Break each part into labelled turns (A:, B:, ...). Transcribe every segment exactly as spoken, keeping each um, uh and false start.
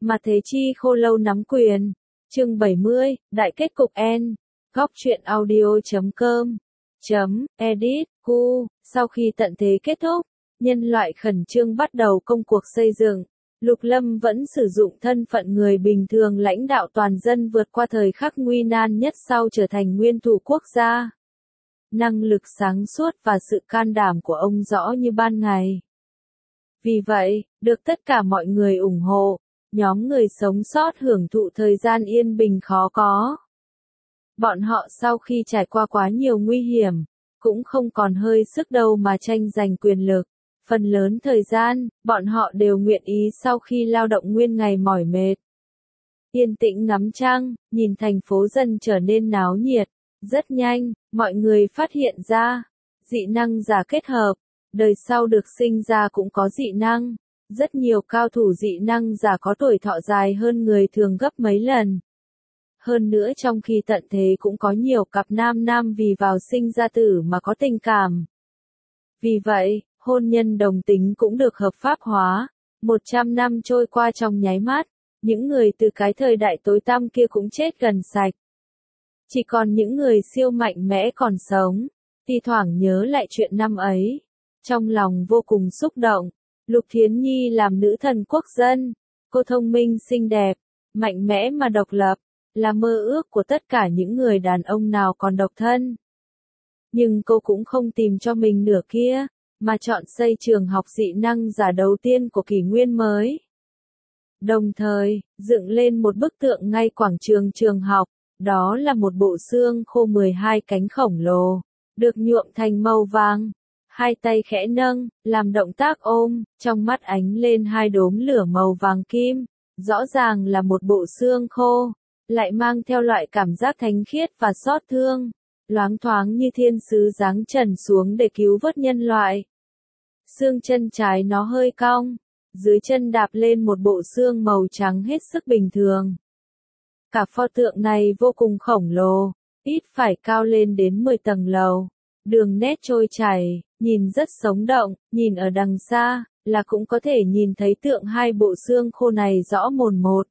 A: Mà Thế Chi khô lâu nắm quyền. Chương bảy mươi, Đại kết cục N. Góc truyện audio chấm com. Chấm, edit, cu. Sau khi tận thế kết thúc, nhân loại khẩn trương bắt đầu công cuộc xây dựng. Lục Lâm vẫn sử dụng thân phận người bình thường lãnh đạo toàn dân vượt qua thời khắc nguy nan nhất sau trở thành nguyên thủ quốc gia. Năng lực sáng suốt và sự can đảm của ông rõ như ban ngày. Vì vậy, được tất cả mọi người ủng hộ, nhóm người sống sót hưởng thụ thời gian yên bình khó có. Bọn họ sau khi trải qua quá nhiều nguy hiểm, cũng không còn hơi sức đâu mà tranh giành quyền lực. Phần lớn thời gian, bọn họ đều nguyện ý sau khi lao động nguyên ngày mỏi mệt. Yên tĩnh ngắm trăng, nhìn thành phố dần trở nên náo nhiệt. Rất nhanh, mọi người phát hiện ra, dị năng giả kết hợp, đời sau được sinh ra cũng có dị năng. Rất nhiều cao thủ dị năng giả có tuổi thọ dài hơn người thường gấp mấy lần. Hơn nữa trong khi tận thế cũng có nhiều cặp nam nam vì vào sinh ra tử mà có tình cảm. Vì vậy, hôn nhân đồng tính cũng được hợp pháp hóa. Một trăm năm trôi qua trong nháy mắt, những người từ cái thời đại tối tăm kia cũng chết gần sạch. Chỉ còn những người siêu mạnh mẽ còn sống, thi thoảng nhớ lại chuyện năm ấy. Trong lòng vô cùng xúc động, Lục Thiến Nhi làm nữ thần quốc dân. Cô thông minh xinh đẹp, mạnh mẽ mà độc lập, là mơ ước của tất cả những người đàn ông nào còn độc thân. Nhưng cô cũng không tìm cho mình nửa kia, mà chọn xây trường học dị năng giả đầu tiên của kỷ nguyên mới. Đồng thời, dựng lên một bức tượng ngay quảng trường trường học, đó là một bộ xương khô mười hai cánh khổng lồ, được nhuộm thành màu vàng. Hai tay khẽ nâng, làm động tác ôm, trong mắt ánh lên hai đốm lửa màu vàng kim. Rõ ràng là một bộ xương khô, lại mang theo loại cảm giác thánh khiết và xót thương, loáng thoáng như thiên sứ giáng trần xuống để cứu vớt nhân loại. Xương chân trái nó hơi cong, dưới chân đạp lên một bộ xương màu trắng hết sức bình thường. Cả pho tượng này vô cùng khổng lồ, ít phải cao lên đến mười tầng lầu. Đường nét trôi chảy, nhìn rất sống động, nhìn ở đằng xa, là cũng có thể nhìn thấy tượng hai bộ xương khô này rõ mồn một.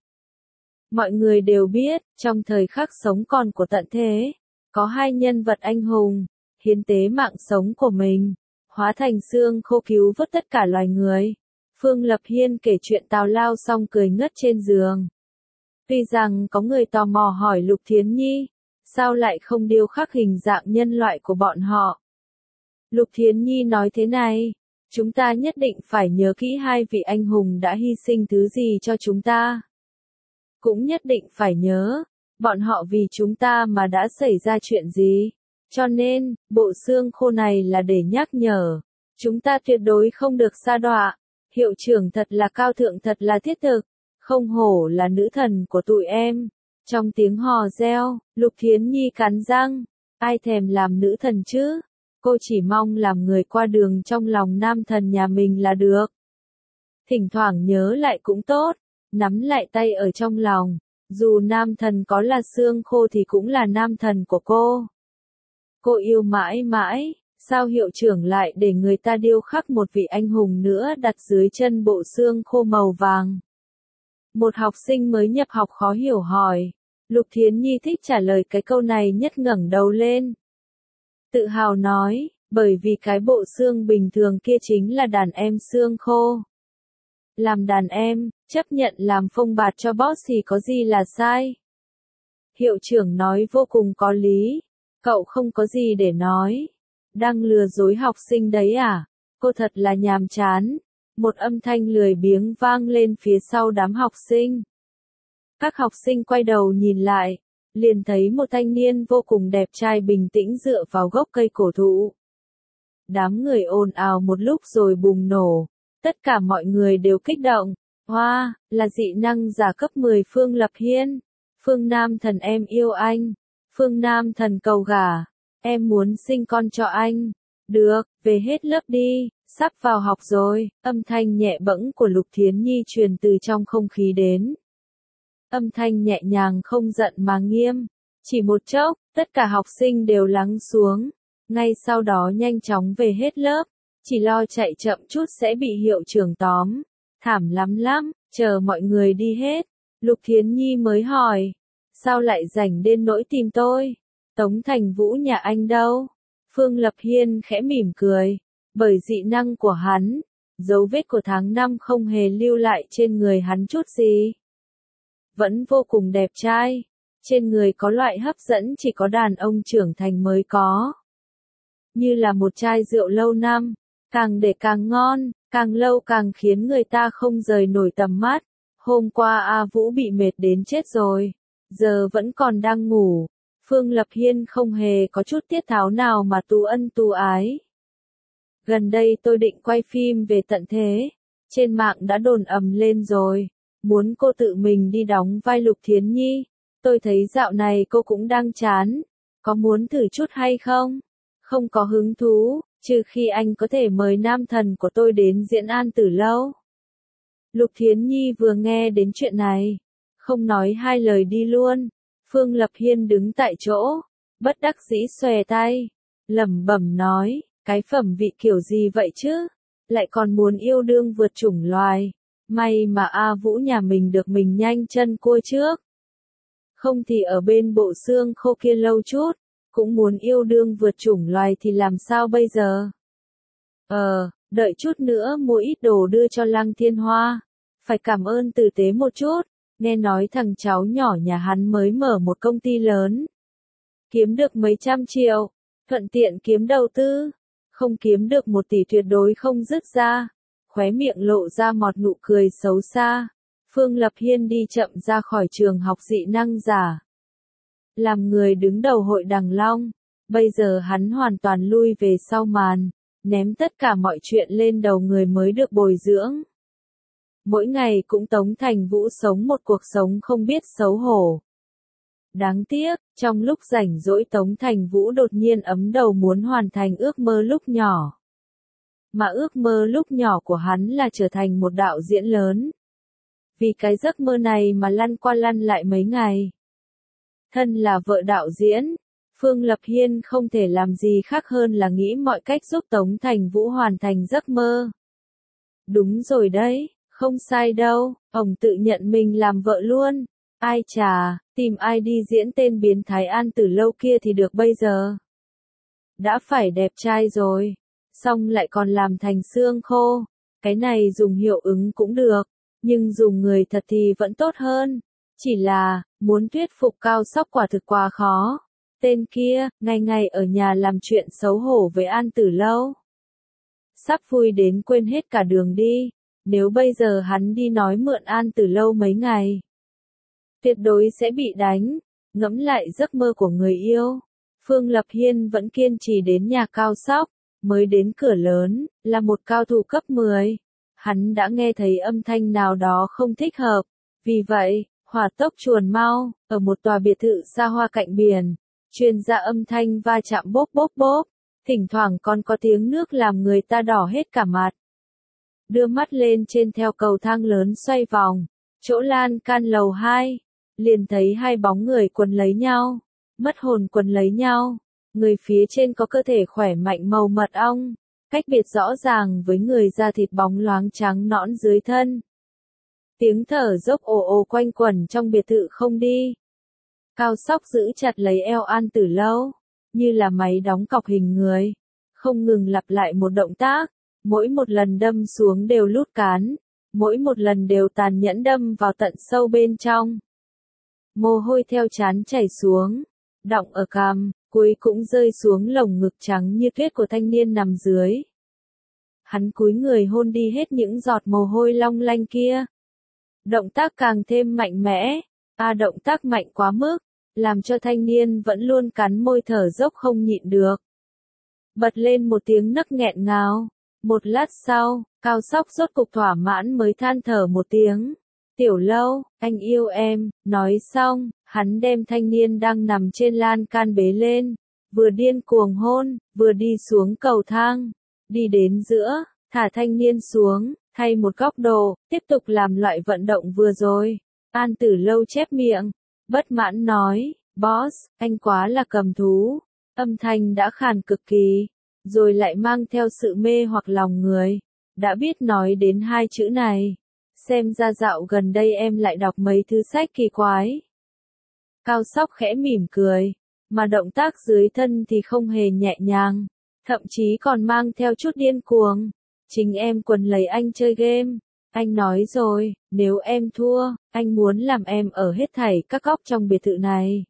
A: Mọi người đều biết, trong thời khắc sống còn của tận thế, có hai nhân vật anh hùng, hiến tế mạng sống của mình, hóa thành xương khô cứu vớt tất cả loài người. Phương Lập Hiên kể chuyện tào lao xong cười ngất trên giường. Tuy rằng có người tò mò hỏi Lục Thiến Nhi, sao lại không điêu khắc hình dạng nhân loại của bọn họ? Lục Thiến Nhi nói thế này, chúng ta nhất định phải nhớ kỹ hai vị anh hùng đã hy sinh thứ gì cho chúng ta. Cũng nhất định phải nhớ, bọn họ vì chúng ta mà đã xảy ra chuyện gì. Cho nên, bộ xương khô này là để nhắc nhở, chúng ta tuyệt đối không được sa đọa. Hiệu trưởng thật là cao thượng, thật là thiết thực, không hổ là nữ thần của tụi em. Trong tiếng hò reo, Lục Thiến Nhi cắn răng, ai thèm làm nữ thần chứ, cô chỉ mong làm người qua đường trong lòng nam thần nhà mình là được. Thỉnh thoảng nhớ lại cũng tốt, nắm lại tay ở trong lòng, dù nam thần có là xương khô thì cũng là nam thần của cô. Cô yêu mãi mãi, sao hiệu trưởng lại để người ta điêu khắc một vị anh hùng nữa đặt dưới chân bộ xương khô màu vàng? Một học sinh mới nhập học khó hiểu hỏi. Lục Thiến Nhi thích trả lời cái câu này nhất, ngẩng đầu lên. Tự hào nói, bởi vì cái bộ xương bình thường kia chính là đàn em xương khô. Làm đàn em, chấp nhận làm phông bạt cho boss thì có gì là sai. Hiệu trưởng nói vô cùng có lý, cậu không có gì để nói. Đang lừa dối học sinh đấy à? Cô thật là nhàm chán. Một âm thanh lười biếng vang lên phía sau đám học sinh. Các học sinh quay đầu nhìn lại, liền thấy một thanh niên vô cùng đẹp trai bình tĩnh dựa vào gốc cây cổ thụ. Đám người ồn ào một lúc rồi bùng nổ, tất cả mọi người đều kích động. Hoa, wow, là dị năng giả cấp mười Phương Lập Hiên. Phương Nam thần em yêu anh. Phương Nam thần cầu gả, em muốn sinh con cho anh. Được, về hết lớp đi, sắp vào học rồi. Âm thanh nhẹ bẫng của Lục Thiến Nhi truyền từ trong không khí đến. Âm thanh nhẹ nhàng không giận mà nghiêm. Chỉ một chốc, tất cả học sinh đều lắng xuống. Ngay sau đó nhanh chóng về hết lớp. Chỉ lo chạy chậm chút sẽ bị hiệu trưởng tóm. Thảm lắm lắm, chờ mọi người đi hết. Lục Thiến Nhi mới hỏi. Sao lại rảnh đến nỗi tìm tôi? Tống Thành Vũ nhà anh đâu? Phương Lập Hiên khẽ mỉm cười. Bởi dị năng của hắn, dấu vết của tháng năm không hề lưu lại trên người hắn chút gì. Vẫn vô cùng đẹp trai. Trên người có loại hấp dẫn chỉ có đàn ông trưởng thành mới có. Như là một chai rượu lâu năm, càng để càng ngon, càng lâu càng khiến người ta không rời nổi tầm mắt. Hôm qua A Vũ bị mệt đến chết rồi, giờ vẫn còn đang ngủ. Phương Lập Hiên không hề có chút tiết tháo nào mà tu ân tu ái. Gần đây tôi định quay phim về tận thế, trên mạng đã đồn ầm lên rồi, muốn cô tự mình đi đóng vai Lục Thiến Nhi. Tôi thấy dạo này cô cũng đang chán, có muốn thử chút hay không? Không có hứng thú, trừ khi anh có thể mời nam thần của tôi đến diễn An Tử Lâu. Lục Thiến Nhi vừa nghe đến chuyện này, không nói hai lời đi luôn. Phương Lập Hiên đứng tại chỗ, bất đắc dĩ xòe tay, lẩm bẩm nói, cái phẩm vị kiểu gì vậy chứ? Lại còn muốn yêu đương vượt chủng loài. May mà A Vũ nhà mình được mình nhanh chân cua trước. Không thì ở bên bộ xương khô kia lâu chút, cũng muốn yêu đương vượt chủng loài thì làm sao bây giờ? Ờ, đợi chút nữa mua ít đồ đưa cho Lăng Thiên Hoa. Phải cảm ơn tử tế một chút, nghe nói thằng cháu nhỏ nhà hắn mới mở một công ty lớn. Kiếm được mấy trăm triệu, thuận tiện kiếm đầu tư, không kiếm được một tỷ tuyệt đối không dứt ra. Khóe miệng lộ ra một nụ cười xấu xa. Phương Lập Hiên đi chậm ra khỏi trường học dị năng giả. Làm người đứng đầu hội Đằng Long, bây giờ hắn hoàn toàn lui về sau màn, ném tất cả mọi chuyện lên đầu người mới được bồi dưỡng. Mỗi ngày cũng Tống Thành Vũ sống một cuộc sống không biết xấu hổ. Đáng tiếc, trong lúc rảnh rỗi Tống Thành Vũ đột nhiên ấm đầu muốn hoàn thành ước mơ lúc nhỏ. Mà ước mơ lúc nhỏ của hắn là trở thành một đạo diễn lớn. Vì cái giấc mơ này mà lăn qua lăn lại mấy ngày. Thân là vợ đạo diễn, Phương Lập Hiên không thể làm gì khác hơn là nghĩ mọi cách giúp Tống Thành Vũ hoàn thành giấc mơ. Đúng rồi đấy, không sai đâu, ông tự nhận mình làm vợ luôn. Ai chà, tìm ai đi diễn tên biến thái An Tử Lâu kia thì được bây giờ. Đã phải đẹp trai rồi, xong lại còn làm thành xương khô. Cái này dùng hiệu ứng cũng được, nhưng dùng người thật thì vẫn tốt hơn. Chỉ là, muốn thuyết phục Cao Sóc quả thực quá khó. Tên kia, ngày ngày ở nhà làm chuyện xấu hổ với An Tử Lâu. Sắp vui đến quên hết cả đường đi. Nếu bây giờ hắn đi nói mượn An Tử Lâu mấy ngày, tuyệt đối sẽ bị đánh. Ngẫm lại giấc mơ của người yêu, Phương Lập Hiên vẫn kiên trì đến nhà Cao Sóc. Mới đến cửa lớn, là một cao thủ cấp mười. Hắn đã nghe thấy âm thanh nào đó không thích hợp. Vì vậy, hỏa tốc chuồn mau, ở một tòa biệt thự xa hoa cạnh biển, truyền ra âm thanh va chạm bốp bốp bốp. Thỉnh thoảng còn có tiếng nước làm người ta đỏ hết cả mặt. Đưa mắt lên trên theo cầu thang lớn xoay vòng, chỗ lan can lầu hai, liền thấy hai bóng người quấn lấy nhau, mất hồn quấn lấy nhau. Người phía trên có cơ thể khỏe mạnh màu mật ong, cách biệt rõ ràng với người da thịt bóng loáng trắng nõn dưới thân. Tiếng thở dốc ồ ồ quanh quẩn trong biệt thự không đi. Cao Sóc giữ chặt lấy eo An Tử Lâu, như là máy đóng cọc hình người, không ngừng lặp lại một động tác, mỗi một lần đâm xuống đều lút cán, mỗi một lần đều tàn nhẫn đâm vào tận sâu bên trong. Mồ hôi theo trán chảy xuống, đọng ở cằm, cuối cũng rơi xuống lồng ngực trắng như tuyết của thanh niên nằm dưới. Hắn cúi người hôn đi hết những giọt mồ hôi long lanh kia. Động tác càng thêm mạnh mẽ, a động tác mạnh quá mức, làm cho thanh niên vẫn luôn cắn môi thở dốc không nhịn được. Bật lên một tiếng nấc nghẹn ngào. Một lát sau, Cao Sóc rốt cục thỏa mãn mới than thở một tiếng. Tiểu Lâu, anh yêu em. Nói xong, hắn đem thanh niên đang nằm trên lan can bế lên, vừa điên cuồng hôn, vừa đi xuống cầu thang, đi đến giữa, thả thanh niên xuống, thay một góc độ, tiếp tục làm loại vận động vừa rồi. An Tử Lâu chép miệng, bất mãn nói, boss, anh quá là cầm thú. Âm thanh đã khàn cực kỳ, rồi lại mang theo sự mê hoặc lòng người. Đã biết nói đến hai chữ này, Xem ra dạo gần đây em lại đọc mấy thứ sách kỳ quái. Cao Sóc khẽ mỉm cười, mà động tác dưới thân thì không hề nhẹ nhàng, thậm chí còn mang theo chút điên cuồng. Chính em quấn lấy anh chơi game. Anh nói rồi, nếu em thua, anh muốn làm em ở hết thảy các góc trong biệt thự này.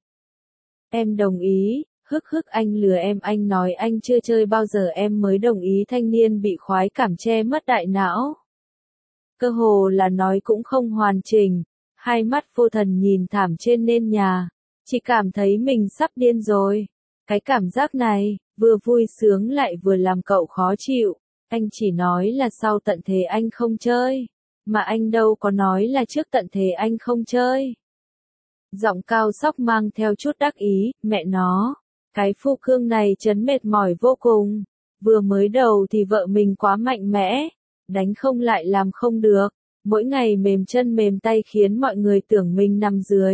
A: Em đồng ý, hức hức anh lừa em, anh nói anh chưa chơi bao giờ em mới đồng ý. Thanh niên bị khoái cảm che mất đại não. Cơ hồ là nói cũng không hoàn chỉnh, hai mắt vô thần nhìn thảm trên nền nhà, chỉ cảm thấy mình sắp điên rồi. Cái cảm giác này, vừa vui sướng lại vừa làm cậu khó chịu. Anh chỉ nói là sau tận thế anh không chơi, mà anh đâu có nói là trước tận thế anh không chơi. Giọng Cao Sóc mang theo chút đắc ý, mẹ nó, cái phu cương này chấn mệt mỏi vô cùng. Vừa mới đầu thì vợ mình quá mạnh mẽ, đánh không lại làm không được, mỗi ngày mềm chân mềm tay khiến mọi người tưởng mình nằm dưới.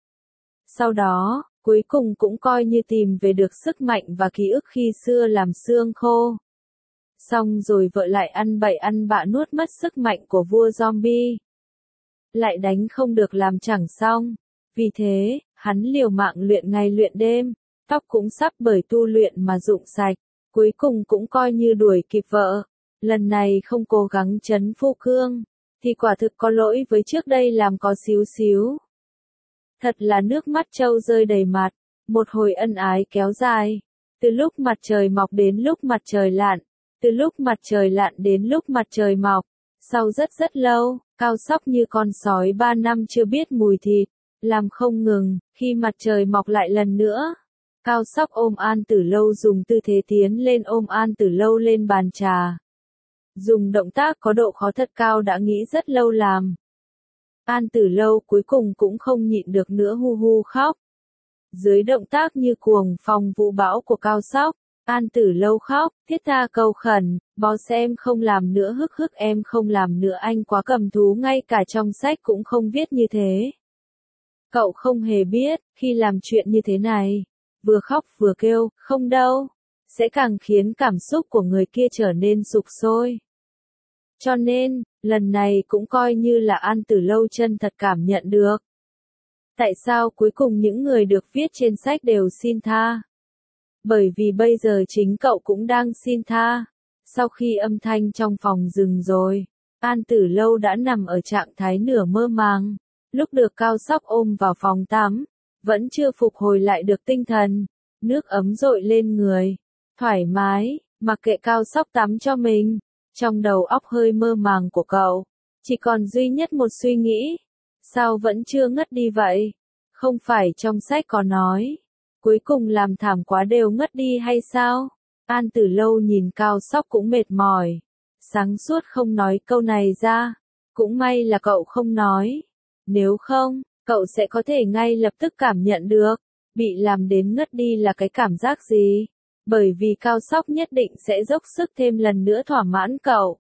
A: Sau đó, cuối cùng cũng coi như tìm về được sức mạnh và ký ức khi xưa làm xương khô. Xong rồi vợ lại ăn bậy ăn bạ nuốt mất sức mạnh của vua zombie. Lại đánh không được làm chẳng xong. Vì thế, hắn liều mạng luyện ngày luyện đêm, tóc cũng sắp bởi tu luyện mà rụng sạch, cuối cùng cũng coi như đuổi kịp vợ. Lần này không cố gắng trấn phu cương, thì quả thực có lỗi với trước đây làm có xíu xíu. Thật là nước mắt trâu rơi đầy mặt, một hồi ân ái kéo dài, từ lúc mặt trời mọc đến lúc mặt trời lặn, từ lúc mặt trời lặn đến lúc mặt trời mọc. Sau rất rất lâu, Cao Sóc như con sói ba năm chưa biết mùi thịt, làm không ngừng. Khi mặt trời mọc lại lần nữa, Cao Sóc ôm An Tử Lâu, dùng tư thế tiến lên ôm An Tử Lâu lên bàn trà. Dùng động tác có độ khó thật cao đã nghĩ rất lâu làm. An Tử Lâu cuối cùng cũng không nhịn được nữa, hu hu khóc. Dưới động tác như cuồng phong vũ bão của Cao Sóc, An Tử Lâu khóc, thiết tha cầu khẩn, boss em không làm nữa, hức hức em không làm nữa, anh quá cầm thú, ngay cả trong sách cũng không viết như thế. Cậu không hề biết, khi làm chuyện như thế này, vừa khóc vừa kêu, không đâu, sẽ càng khiến cảm xúc của người kia trở nên sục sôi. Cho nên, lần này cũng coi như là An Tử Lâu chân thật cảm nhận được. Tại sao cuối cùng những người được viết trên sách đều xin tha? Bởi vì bây giờ chính cậu cũng đang xin tha. Sau khi âm thanh trong phòng dừng rồi, An Tử Lâu đã nằm ở trạng thái nửa mơ màng. Lúc được Cao Sóc ôm vào phòng tắm, vẫn chưa phục hồi lại được tinh thần. Nước ấm dội lên người, thoải mái, mặc kệ Cao Sóc tắm cho mình. Trong đầu óc hơi mơ màng của cậu, chỉ còn duy nhất một suy nghĩ. Sao vẫn chưa ngất đi vậy? Không phải trong sách có nói, cuối cùng làm thảm quá đều ngất đi hay sao? An Tử Lâu nhìn Cao Sóc cũng mệt mỏi, sáng suốt không nói câu này ra. Cũng may là cậu không nói. Nếu không, cậu sẽ có thể ngay lập tức cảm nhận được, bị làm đến ngất đi là cái cảm giác gì. Bởi vì Cao Sóc nhất định sẽ dốc sức thêm lần nữa thỏa mãn cậu.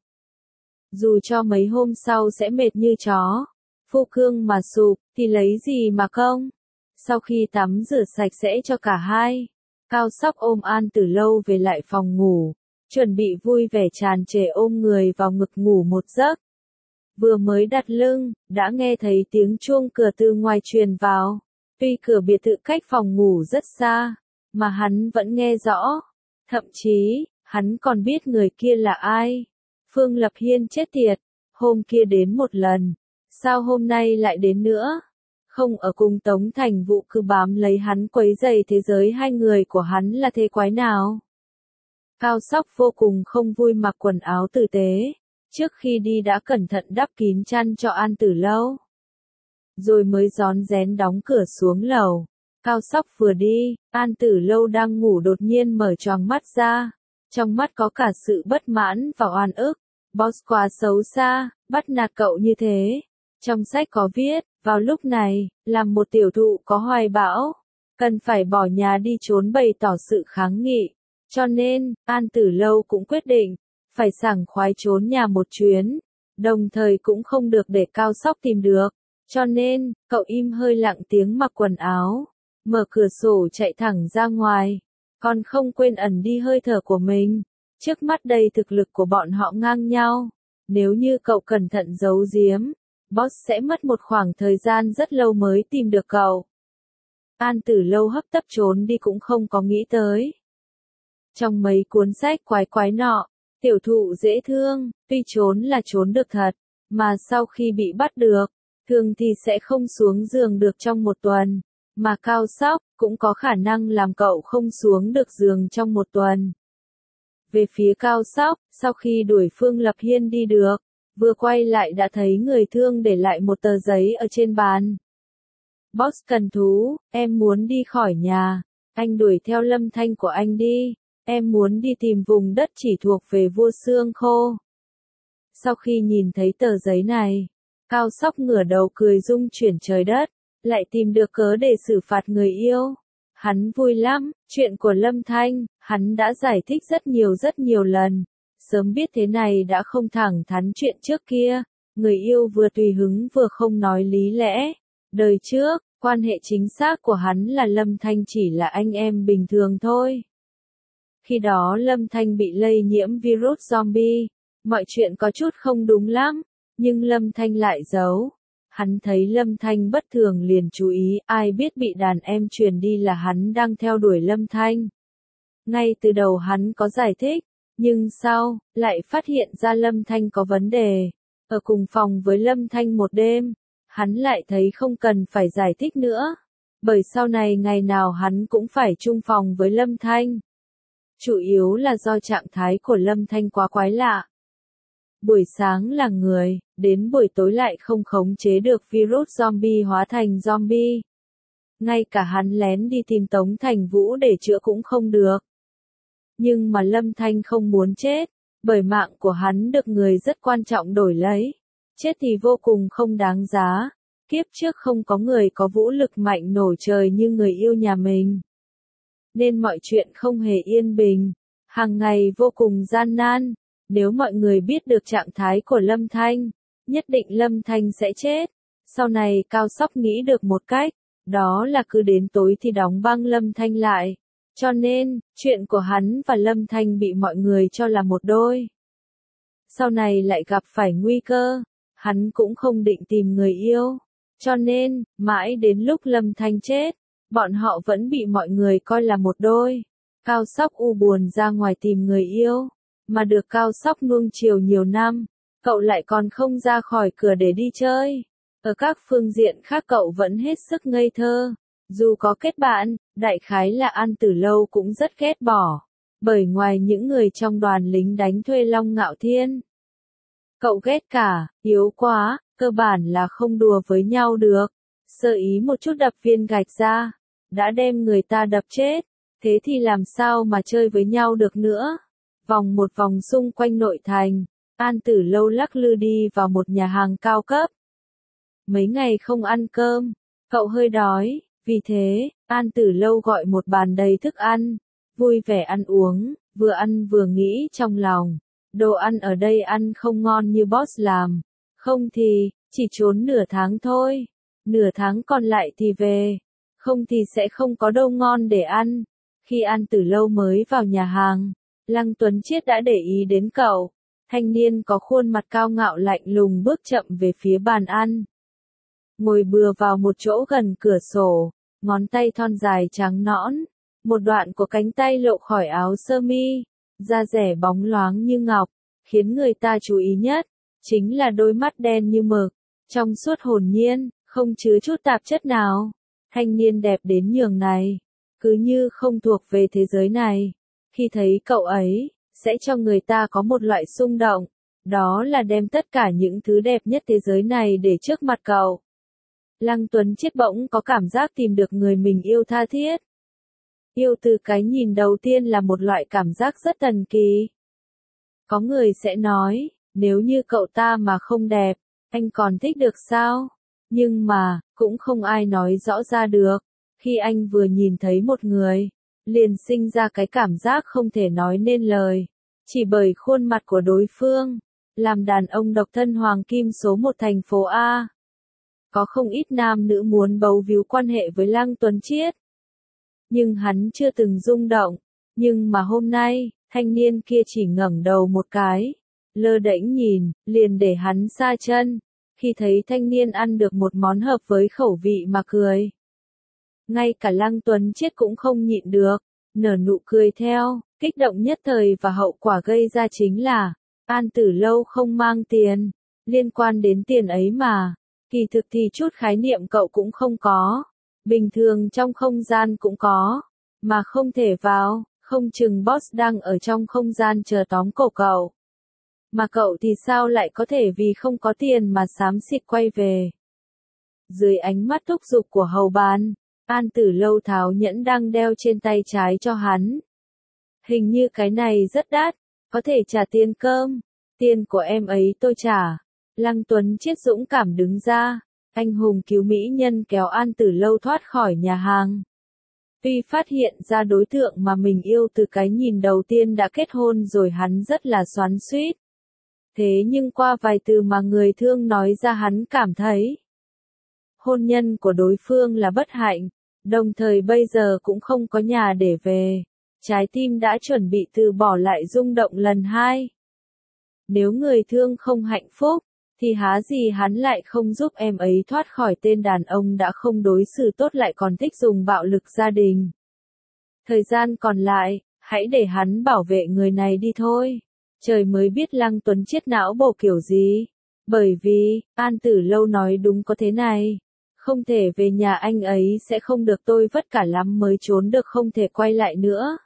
A: Dù cho mấy hôm sau sẽ mệt như chó, phu cương mà sụp, thì lấy gì mà công. Sau khi tắm rửa sạch sẽ cho cả hai, Cao Sóc ôm An Tử Lâu về lại phòng ngủ, chuẩn bị vui vẻ tràn trề ôm người vào ngực ngủ một giấc. Vừa mới đặt lưng, đã nghe thấy tiếng chuông cửa từ ngoài truyền vào. Tuy cửa biệt thự cách phòng ngủ rất xa, mà hắn vẫn nghe rõ. Thậm chí, hắn còn biết người kia là ai. Phương Lập Hiên chết tiệt, hôm kia đến một lần, sao hôm nay lại đến nữa? Không ở cùng Tống Thành Vũ cứ bám lấy hắn quấy rầy thế giới hai người của hắn là thế quái nào? Cao Sóc vô cùng không vui, mặc quần áo tử tế. Trước khi đi đã cẩn thận đắp kín chăn cho An Tử Lâu. Rồi mới rón rén đóng cửa xuống lầu. Cao Sóc vừa đi, An Tử Lâu đang ngủ đột nhiên mở choàng mắt ra. Trong mắt có cả sự bất mãn và oan ức. Boss quá xấu xa, bắt nạt cậu như thế. Trong sách có viết, vào lúc này, làm một tiểu thụ có hoài bão, cần phải bỏ nhà đi trốn bày tỏ sự kháng nghị. Cho nên, An Tử Lâu cũng quyết định, phải sảng khoái trốn nhà một chuyến. Đồng thời cũng không được để Cao Sóc tìm được. Cho nên, cậu im hơi lặng tiếng mặc quần áo, mở cửa sổ chạy thẳng ra ngoài, còn không quên ẩn đi hơi thở của mình. Trước mắt đây thực lực của bọn họ ngang nhau, Nếu như cậu cẩn thận giấu giếm, boss sẽ mất một khoảng thời gian rất lâu mới tìm được cậu. An Tử Lâu hấp tấp trốn đi cũng không có nghĩ tới. Trong mấy cuốn sách quái quái nọ, tiểu thụ dễ thương, tuy trốn là trốn được thật, mà sau khi bị bắt được, thường thì sẽ không xuống giường được trong một tuần, mà Cao Sóc cũng có khả năng làm cậu không xuống được giường trong một tuần. Về phía Cao Sóc, sau khi đuổi Phương Lập Hiên đi được, vừa quay lại đã thấy người thương để lại một tờ giấy ở trên bàn. Boss Cần Thú, em muốn đi khỏi nhà, anh đuổi theo Lâm Thanh của anh đi, em muốn đi tìm vùng đất chỉ thuộc về vua xương khô. Sau khi nhìn thấy tờ giấy này, Cao Sóc ngửa đầu cười rung chuyển trời đất, lại tìm được cớ để xử phạt người yêu. Hắn vui lắm, chuyện của Lâm Thanh, hắn đã giải thích rất nhiều rất nhiều lần. Sớm biết thế này đã không thẳng thắn chuyện trước kia, người yêu vừa tùy hứng vừa không nói lý lẽ. Đời trước, quan hệ chính xác của hắn là Lâm Thanh chỉ là anh em bình thường thôi. Khi đó Lâm Thanh bị lây nhiễm virus zombie, mọi chuyện có chút không đúng lắm, nhưng Lâm Thanh lại giấu. Hắn thấy Lâm Thanh bất thường liền chú ý, ai biết bị đàn em truyền đi là hắn đang theo đuổi Lâm Thanh. Ngay từ đầu hắn có giải thích, nhưng sau, lại phát hiện ra Lâm Thanh có vấn đề. Ở cùng phòng với Lâm Thanh một đêm, hắn lại thấy không cần phải giải thích nữa. Bởi sau này ngày nào hắn cũng phải chung phòng với Lâm Thanh. Chủ yếu là do trạng thái của Lâm Thanh quá quái lạ. Buổi sáng là người, đến buổi tối lại không khống chế được virus zombie hóa thành zombie. Ngay cả hắn lén đi tìm Tống Thành Vũ để chữa cũng không được. Nhưng mà Lâm Thanh không muốn chết, bởi mạng của hắn được người rất quan trọng đổi lấy. Chết thì vô cùng không đáng giá. Kiếp trước không có người có vũ lực mạnh nổi trời như người yêu nhà mình. Nên mọi chuyện không hề yên bình, hàng ngày vô cùng gian nan. Nếu mọi người biết được trạng thái của Lâm Thanh, nhất định Lâm Thanh sẽ chết. Sau này Cao Sóc nghĩ được một cách, đó là cứ đến tối thì đóng băng Lâm Thanh lại. Cho nên, chuyện của hắn và Lâm Thanh bị mọi người cho là một đôi. Sau này lại gặp phải nguy cơ, hắn cũng không định tìm người yêu. Cho nên, mãi đến lúc Lâm Thanh chết, bọn họ vẫn bị mọi người coi là một đôi. Cao Sóc u buồn ra ngoài tìm người yêu, mà được Cao Sóc nuông chiều nhiều năm, cậu lại còn không ra khỏi cửa để đi chơi. Ở các phương diện khác cậu vẫn hết sức ngây thơ. Dù có kết bạn, đại khái là An Tử Lâu cũng rất ghét bỏ. Bởi ngoài những người trong đoàn lính đánh thuê Long Ngạo Thiên, cậu ghét cả, yếu quá, cơ bản là không đùa với nhau được. Sơ ý một chút đập viên gạch ra, đã đem người ta đập chết. Thế thì làm sao mà chơi với nhau được nữa? Vòng một vòng xung quanh nội thành, An Tử Lâu lắc lư đi vào một nhà hàng cao cấp. Mấy ngày không ăn cơm, cậu hơi đói, vì thế, An Tử Lâu gọi một bàn đầy thức ăn, vui vẻ ăn uống, vừa ăn vừa nghĩ trong lòng. Đồ ăn ở đây ăn không ngon như boss làm, không thì, chỉ trốn nửa tháng thôi, nửa tháng còn lại thì về, không thì sẽ không có đâu ngon để ăn. Khi An Tử Lâu mới vào nhà hàng, Lăng Tuấn Chiết đã để ý đến cậu. Thanh niên có khuôn mặt cao ngạo lạnh lùng bước chậm về phía bàn ăn. Ngồi bừa vào một chỗ gần cửa sổ, ngón tay thon dài trắng nõn, một đoạn của cánh tay lộ khỏi áo sơ mi, da dẻ bóng loáng như ngọc, khiến người ta chú ý nhất, chính là đôi mắt đen như mực, trong suốt hồn nhiên, không chứa chút tạp chất nào. Thanh niên đẹp đến nhường này, cứ như không thuộc về thế giới này. Khi thấy cậu ấy, sẽ cho người ta có một loại xung động, đó là đem tất cả những thứ đẹp nhất thế giới này để trước mặt cậu. Lăng Tuấn Chiết bỗng có cảm giác tìm được người mình yêu tha thiết. Yêu từ cái nhìn đầu tiên là một loại cảm giác rất thần kỳ. Có người sẽ nói, nếu như cậu ta mà không đẹp, anh còn thích được sao? Nhưng mà, cũng không ai nói rõ ra được. Khi anh vừa nhìn thấy một người, liền sinh ra cái cảm giác không thể nói nên lời. Chỉ bởi khuôn mặt của đối phương, làm đàn ông độc thân hoàng kim số một thành phố A. Có không ít nam nữ muốn bấu víu quan hệ với Lăng Tuấn Chiết. Nhưng hắn chưa từng rung động. Nhưng mà hôm nay, thanh niên kia chỉ ngẩng đầu một cái, lơ đễnh nhìn, liền để hắn xa chân, khi thấy thanh niên ăn được một món hợp với khẩu vị mà cười. Ngay cả Lăng Tuấn Chiết cũng không nhịn được, nở nụ cười theo, kích động nhất thời và hậu quả gây ra chính là, An Tử Lâu không mang tiền, liên quan đến tiền ấy mà, kỳ thực thì chút khái niệm cậu cũng không có, bình thường trong không gian cũng có, mà không thể vào, không chừng boss đang ở trong không gian chờ tóm cổ cậu. Mà cậu thì sao lại có thể vì không có tiền mà xám xịt quay về. Dưới ánh mắt thúc giục của hầu bàn, An Tử Lâu tháo nhẫn đang đeo trên tay trái cho hắn. Hình như cái này rất đắt, có thể trả tiền cơm, tiền của em ấy tôi trả. Lăng Tuấn Chiết dũng cảm đứng ra, anh hùng cứu mỹ nhân kéo An Tử Lâu thoát khỏi nhà hàng. Tuy phát hiện ra đối tượng mà mình yêu từ cái nhìn đầu tiên đã kết hôn rồi, hắn rất là xoắn xuýt. Thế nhưng qua vài từ mà người thương nói ra, hắn cảm thấy hôn nhân của đối phương là bất hạnh, đồng thời bây giờ cũng không có nhà để về. Trái tim đã chuẩn bị từ bỏ lại rung động lần hai. Nếu người thương không hạnh phúc, thì há gì hắn lại không giúp em ấy thoát khỏi tên đàn ông đã không đối xử tốt lại còn thích dùng bạo lực gia đình. Thời gian còn lại, hãy để hắn bảo vệ người này đi thôi. Trời mới biết Lăng Tuấn Chiết não bộ kiểu gì. Bởi vì, An Tử Lâu nói đúng có thế này. Không thể về nhà anh ấy sẽ không được, tôi vất cả lắm mới trốn được, không thể quay lại nữa.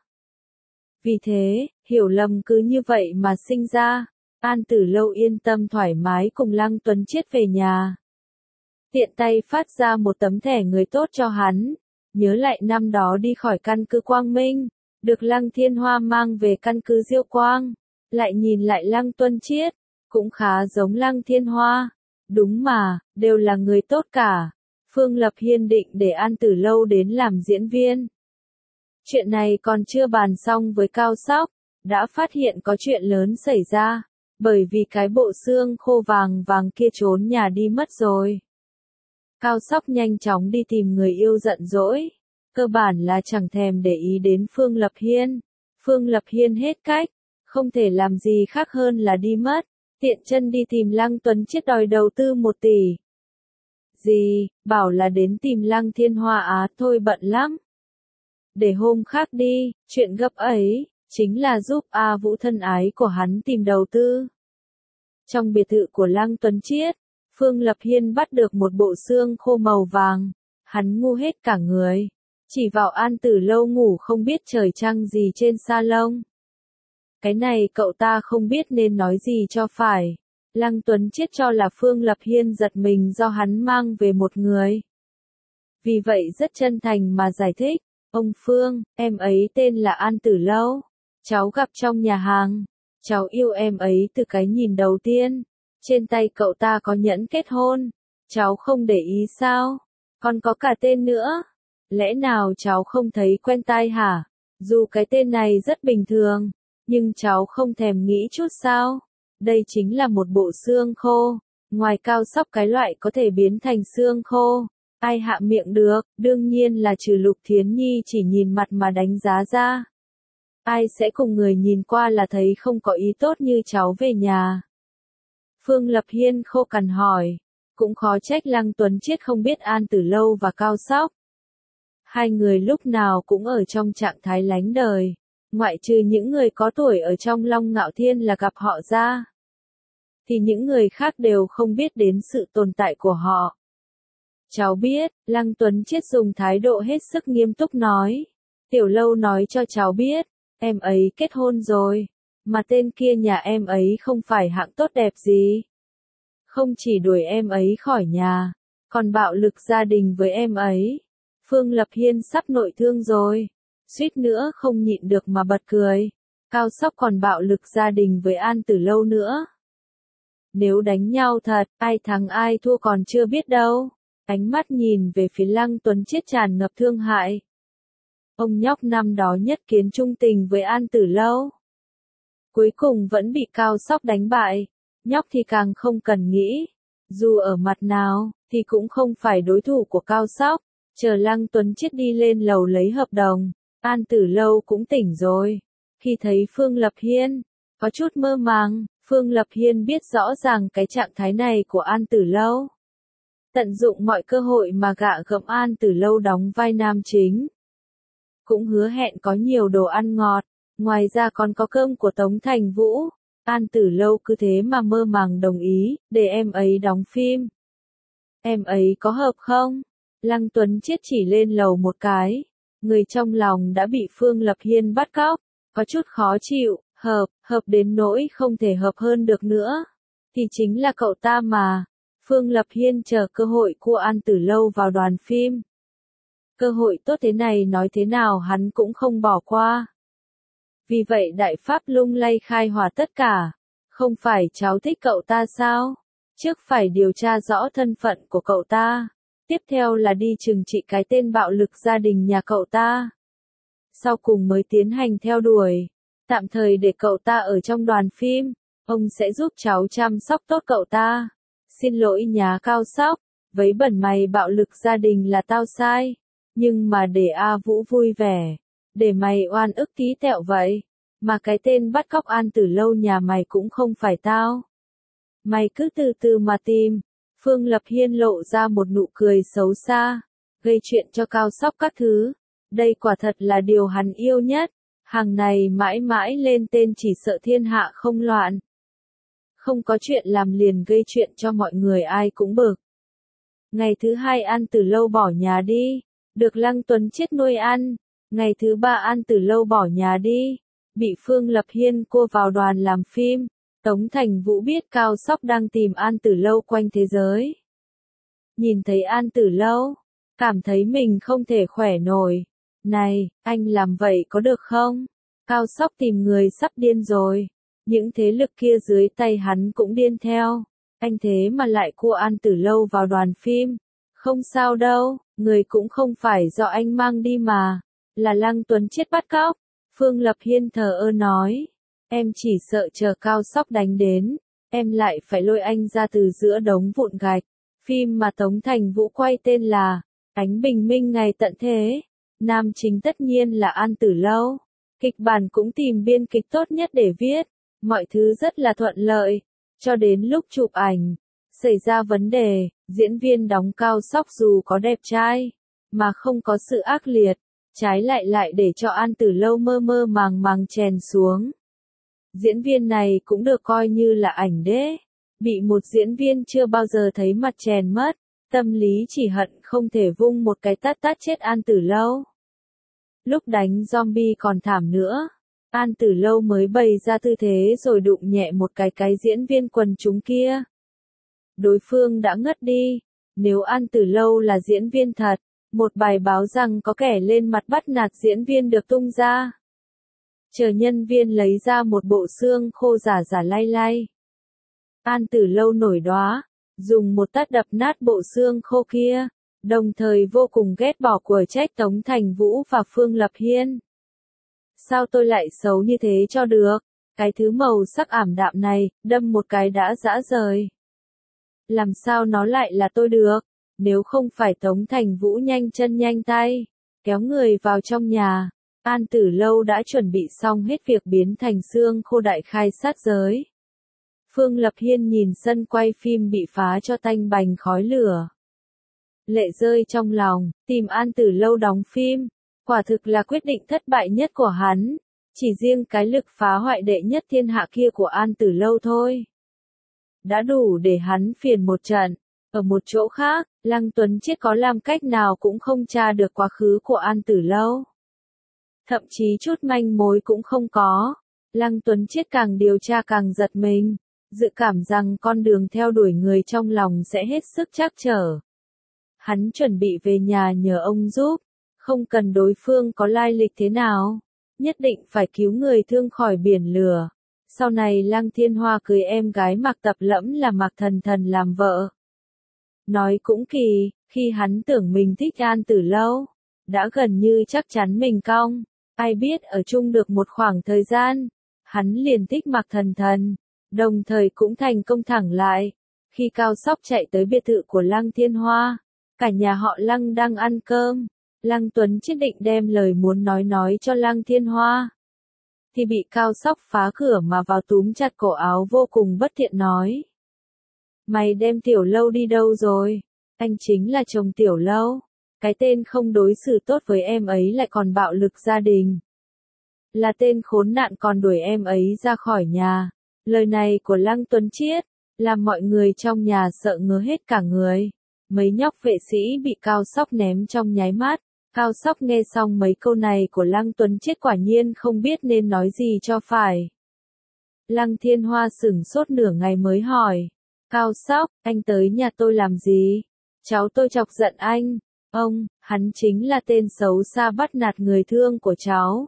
A: Vì thế, hiểu lầm cứ như vậy mà sinh ra. An Tử Lâu yên tâm thoải mái cùng Lăng Tuấn Chiết về nhà. Tiện tay phát ra một tấm thẻ người tốt cho hắn. Nhớ lại năm đó đi khỏi căn cứ Quang Minh, được Lăng Thiên Hoa mang về căn cứ Diêu Quang. Lại nhìn lại Lăng Tuấn Chiết, cũng khá giống Lăng Thiên Hoa. Đúng mà, đều là người tốt cả. Phương Lập Hiên định để An Tử Lâu đến làm diễn viên. Chuyện này còn chưa bàn xong với Cao Sóc, đã phát hiện có chuyện lớn xảy ra, bởi vì cái bộ xương khô vàng vàng kia trốn nhà đi mất rồi. Cao Sóc nhanh chóng đi tìm người yêu giận dỗi, cơ bản là chẳng thèm để ý đến Phương Lập Hiên. Phương Lập Hiên hết cách, không thể làm gì khác hơn là đi mất, tiện chân đi tìm Lăng Tuấn Chiết đòi đầu tư một tỷ. Gì, bảo là đến tìm Lăng Thiên Hoa á, thôi bận lắm. Để hôm khác đi, chuyện gấp ấy, chính là giúp A Vũ thân ái của hắn tìm đầu tư. Trong biệt thự của Lăng Tuấn Chiết, Phương Lập Hiên bắt được một bộ xương khô màu vàng, hắn ngu hết cả người, chỉ vào An Tử Lâu ngủ không biết trời trăng gì trên salon. Cái này cậu ta không biết nên nói gì cho phải. Lăng Tuấn Chiết cho là Phương Lập Hiên giật mình do hắn mang về một người. Vì vậy rất chân thành mà giải thích, ông Phương, em ấy tên là An Tử Lâu. Cháu gặp trong nhà hàng, cháu yêu em ấy từ cái nhìn đầu tiên. Trên tay cậu ta có nhẫn kết hôn, cháu không để ý sao? Còn có cả tên nữa. Lẽ nào cháu không thấy quen tai hả? Dù cái tên này rất bình thường, nhưng cháu không thèm nghĩ chút sao? Đây chính là một bộ xương khô, ngoài Cao Sóc cái loại có thể biến thành xương khô. Ai hạ miệng được, đương nhiên là trừ Lục Thiến Nhi chỉ nhìn mặt mà đánh giá ra. Ai sẽ cùng người nhìn qua là thấy không có ý tốt như cháu về nhà. Phương Lập Hiên khô cằn hỏi, cũng khó trách Lăng Tuấn Chiết không biết An Tử Lâu và Cao Sóc. Hai người lúc nào cũng ở trong trạng thái lánh đời, ngoại trừ những người có tuổi ở trong Long Ngạo Thiên là gặp họ ra, thì những người khác đều không biết đến sự tồn tại của họ. Cháu biết, Lăng Tuấn Chiết dùng thái độ hết sức nghiêm túc nói. Tiểu Lâu nói cho cháu biết, em ấy kết hôn rồi, mà tên kia nhà em ấy không phải hạng tốt đẹp gì. Không chỉ đuổi em ấy khỏi nhà, còn bạo lực gia đình với em ấy. Phương Lập Hiên sắp nội thương rồi, suýt nữa không nhịn được mà bật cười. Cao Sóc còn bạo lực gia đình với An Tử Lâu nữa. Nếu đánh nhau thật, ai thắng ai thua còn chưa biết đâu. Ánh mắt nhìn về phía Lăng Tuấn Chiết tràn ngập thương hại. Ông nhóc năm đó nhất kiến trung tình với An Tử Lâu, cuối cùng vẫn bị Cao Sóc đánh bại. Nhóc thì càng không cần nghĩ, dù ở mặt nào, thì cũng không phải đối thủ của Cao Sóc. Chờ Lăng Tuấn Chiết đi lên lầu lấy hợp đồng, An Tử Lâu cũng tỉnh rồi. Khi thấy Phương Lập Hiên, có chút mơ màng, Phương Lập Hiên biết rõ ràng cái trạng thái này của An Tử Lâu. Tận dụng mọi cơ hội mà gạ gẫm An Tử Lâu đóng vai nam chính. Cũng hứa hẹn có nhiều đồ ăn ngọt, ngoài ra còn có cơm của Tống Thành Vũ. An Tử Lâu cứ thế mà mơ màng đồng ý, để em ấy đóng phim. Em ấy có hợp không? Lăng Tuấn Chiết chỉ lên lầu một cái. Người trong lòng đã bị Phương Lập Hiên bắt cóc, có chút khó chịu, hợp, hợp đến nỗi không thể hợp hơn được nữa. Thì chính là cậu ta mà. Phương Lập Hiên chờ cơ hội của An Tử Lâu vào đoàn phim. Cơ hội tốt thế này nói thế nào hắn cũng không bỏ qua. Vì vậy Đại Pháp lung lay khai hỏa tất cả. Không phải cháu thích cậu ta sao? Trước phải điều tra rõ thân phận của cậu ta. Tiếp theo là đi trừng trị cái tên bạo lực gia đình nhà cậu ta. Sau cùng mới tiến hành theo đuổi. Tạm thời để cậu ta ở trong đoàn phim. Ông sẽ giúp cháu chăm sóc tốt cậu ta. Xin lỗi nhá Cao Sóc. Vấy bẩn mày bạo lực gia đình là tao sai. Nhưng mà để A Vũ vui vẻ. Để mày oan ức tí tẹo vậy. Mà cái tên bắt cóc An Tử Lâu nhà mày cũng không phải tao. Mày cứ từ từ mà tìm. Phương Lập Hiên lộ ra một nụ cười xấu xa. Gây chuyện cho Cao Sóc các thứ. Đây quả thật là điều hắn yêu nhất. Hàng này mãi mãi lên tên chỉ sợ thiên hạ không loạn. Không có chuyện làm liền gây chuyện cho mọi người ai cũng bực. Ngày thứ hai An Tử Lâu bỏ nhà đi. Được Lăng Tuấn Chiết nuôi ăn. Ngày thứ ba An Tử Lâu bỏ nhà đi. Bị Phương Lập Hiên cô vào đoàn làm phim. Tống Thành Vũ biết Cao Sóc đang tìm An Tử Lâu quanh thế giới. Nhìn thấy An Tử Lâu, cảm thấy mình không thể khỏe nổi. Này, anh làm vậy có được không? Cao Sóc tìm người sắp điên rồi. Những thế lực kia dưới tay hắn cũng điên theo. Anh thế mà lại cua An Tử Lâu vào đoàn phim. Không sao đâu, người cũng không phải do anh mang đi mà. Là Lăng Tuấn Chiết bắt cóc. Phương Lập Hiên thờ ơ nói. Em chỉ sợ chờ Cao Sóc đánh đến. Em lại phải lôi anh ra từ giữa đống vụn gạch. Phim mà Tống Thành Vũ quay tên là Ánh Bình Minh Ngày Tận Thế. Nam chính tất nhiên là An Tử Lâu. Kịch bản cũng tìm biên kịch tốt nhất để viết. Mọi thứ rất là thuận lợi. Cho đến lúc chụp ảnh. Xảy ra vấn đề. Diễn viên đóng Cao Sóc dù có đẹp trai. Mà không có sự ác liệt. Trái lại lại để cho An Tử Lâu mơ mơ màng màng chèn xuống. Diễn viên này cũng được coi như là ảnh đế. Bị một diễn viên chưa bao giờ thấy mặt chèn mất. Tâm lý chỉ hận không thể vung một cái tát tát chết An Tử Lâu. Lúc đánh zombie còn thảm nữa. An Tử Lâu mới bày ra tư thế rồi đụng nhẹ một cái cái diễn viên quần chúng kia. Đối phương đã ngất đi. Nếu An Tử Lâu là diễn viên thật, một bài báo rằng có kẻ lên mặt bắt nạt diễn viên được tung ra. Chờ nhân viên lấy ra một bộ xương khô giả giả lay lay. An Tử Lâu nổi đoá, dùng một tát đập nát bộ xương khô kia, đồng thời vô cùng ghét bỏ của trách Tống Thành Vũ và Phương Lập Hiên. Sao tôi lại xấu như thế cho được? Cái thứ màu sắc ảm đạm này, đâm một cái đã rã rời. Làm sao nó lại là tôi được? Nếu không phải Tống Thành Vũ nhanh chân nhanh tay, kéo người vào trong nhà, An Tử Lâu đã chuẩn bị xong hết việc biến thành xương khô đại khai sát giới. Phương Lập Hiên nhìn sân quay phim bị phá cho tanh bành khói lửa. Lệ rơi trong lòng, tìm An Tử Lâu đóng phim, quả thực là quyết định thất bại nhất của hắn. Chỉ riêng cái lực phá hoại đệ nhất thiên hạ kia của An Tử Lâu thôi. Đã đủ để hắn phiền một trận. Ở một chỗ khác, Lăng Tuấn Chiết có làm cách nào cũng không tra được quá khứ của An Tử Lâu. Thậm chí chút manh mối cũng không có. Lăng Tuấn Chiết càng điều tra càng giật mình, dự cảm rằng con đường theo đuổi người trong lòng sẽ hết sức trắc trở. Hắn chuẩn bị về nhà nhờ ông giúp, không cần đối phương có lai lịch thế nào, nhất định phải cứu người thương khỏi biển lửa. Sau này Lăng Thiên Hoa cưới em gái Mạc Tập Lẫm là Mạc Thần Thần làm vợ. Nói cũng kỳ, khi hắn tưởng mình thích An Tử Lâu, đã gần như chắc chắn mình cong, ai biết ở chung được một khoảng thời gian, hắn liền thích Mạc Thần Thần, đồng thời cũng thành công thẳng lại. Khi Cao Sóc chạy tới biệt thự của Lăng Thiên Hoa, cả nhà họ Lăng đang ăn cơm, Lăng Tuấn Chiết định đem lời muốn nói nói cho Lăng Thiên Hoa. thì bị Cao Sóc phá cửa mà vào túm chặt cổ áo vô cùng bất thiện nói. Mày đem Tiểu Lâu đi đâu rồi? Anh chính là chồng Tiểu Lâu. Cái tên không đối xử tốt với em ấy lại còn bạo lực gia đình. Là tên khốn nạn còn đuổi em ấy ra khỏi nhà. Lời này của Lăng Tuấn Chiết làm mọi người trong nhà sợ ngớ hết cả người. Mấy nhóc vệ sĩ bị Cao Sóc ném trong nháy mắt. Cao Sóc nghe xong mấy câu này của Lăng Tuấn Chiết quả nhiên không biết nên nói gì cho phải. Lăng Thiên Hoa sửng sốt nửa ngày mới hỏi. Cao Sóc, anh tới nhà tôi làm gì? Cháu tôi chọc giận anh. Ông, hắn chính là tên xấu xa bắt nạt người thương của cháu.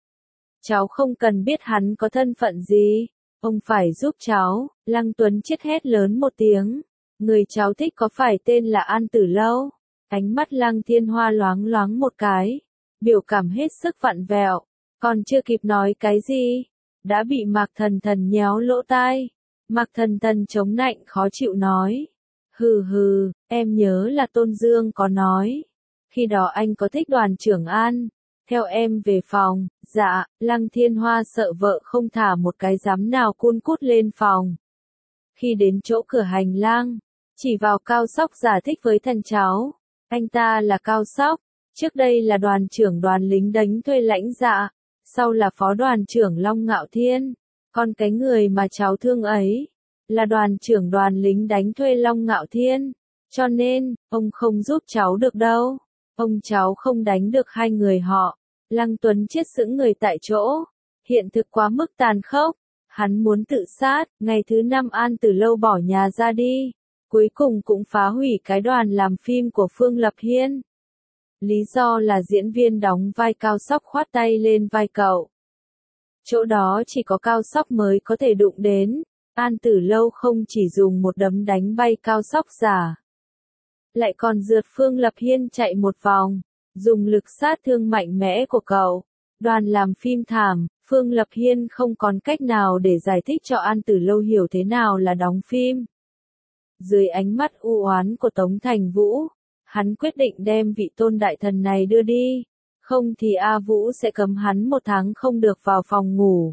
A: Cháu không cần biết hắn có thân phận gì. Ông phải giúp cháu. Lăng Tuấn Chiết hét lớn một tiếng. Người cháu thích có phải tên là An Tử Lâu? Ánh mắt Lăng Thiên Hoa loáng loáng một cái. Biểu cảm hết sức vặn vẹo. Còn chưa kịp nói cái gì. Đã bị Mạc Thần Thần nhéo lỗ tai. Mạc Thần Thần chống nạnh khó chịu nói. Hừ hừ, em nhớ là Tôn Dương có nói. Khi đó anh có thích Đoàn Trưởng An. Theo em về phòng. Dạ, Lăng Thiên Hoa sợ vợ không thả một cái dám nào cun cút lên phòng. Khi đến chỗ cửa hành lang, chỉ vào Cao Sóc giải thích với thần cháu. Anh ta là Cao Sóc, trước đây là đoàn trưởng đoàn lính đánh thuê Lãnh Dạ, sau là phó đoàn trưởng Long Ngạo Thiên. Còn cái người mà cháu thương ấy, là đoàn trưởng đoàn lính đánh thuê Long Ngạo Thiên. Cho nên, ông không giúp cháu được đâu. Ông cháu không đánh được hai người họ. Lăng Tuấn Chiết sững người tại chỗ. Hiện thực quá mức tàn khốc. Hắn muốn tự sát. Ngày thứ năm An Tử Lâu bỏ nhà ra đi. Cuối cùng cũng phá hủy cái đoàn làm phim của Phương Lập Hiên. Lý do là diễn viên đóng vai Cao Sóc khoát tay lên vai cậu. Chỗ đó chỉ có Cao Sóc mới có thể đụng đến. An Tử Lâu không chỉ dùng một đấm đánh bay Cao Sóc giả, lại còn rượt Phương Lập Hiên chạy một vòng, dùng lực sát thương mạnh mẽ của cậu. Đoàn làm phim thảm, Phương Lập Hiên không còn cách nào để giải thích cho An Tử Lâu hiểu thế nào là đóng phim. Dưới ánh mắt u oán của Tống Thành Vũ, hắn quyết định đem vị tôn đại thần này đưa đi, không thì A Vũ sẽ cấm hắn một tháng không được vào phòng ngủ.